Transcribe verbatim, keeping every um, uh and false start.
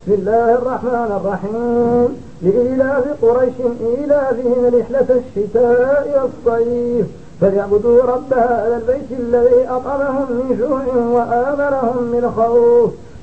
بسم الله الرحمن الرحيم. لإيلاف قريش إيلافهم رحلة الشتاء والصيف فليعبدوا رب هذا البيت الذي أطعمهم من جوع وآمنهم من خوف.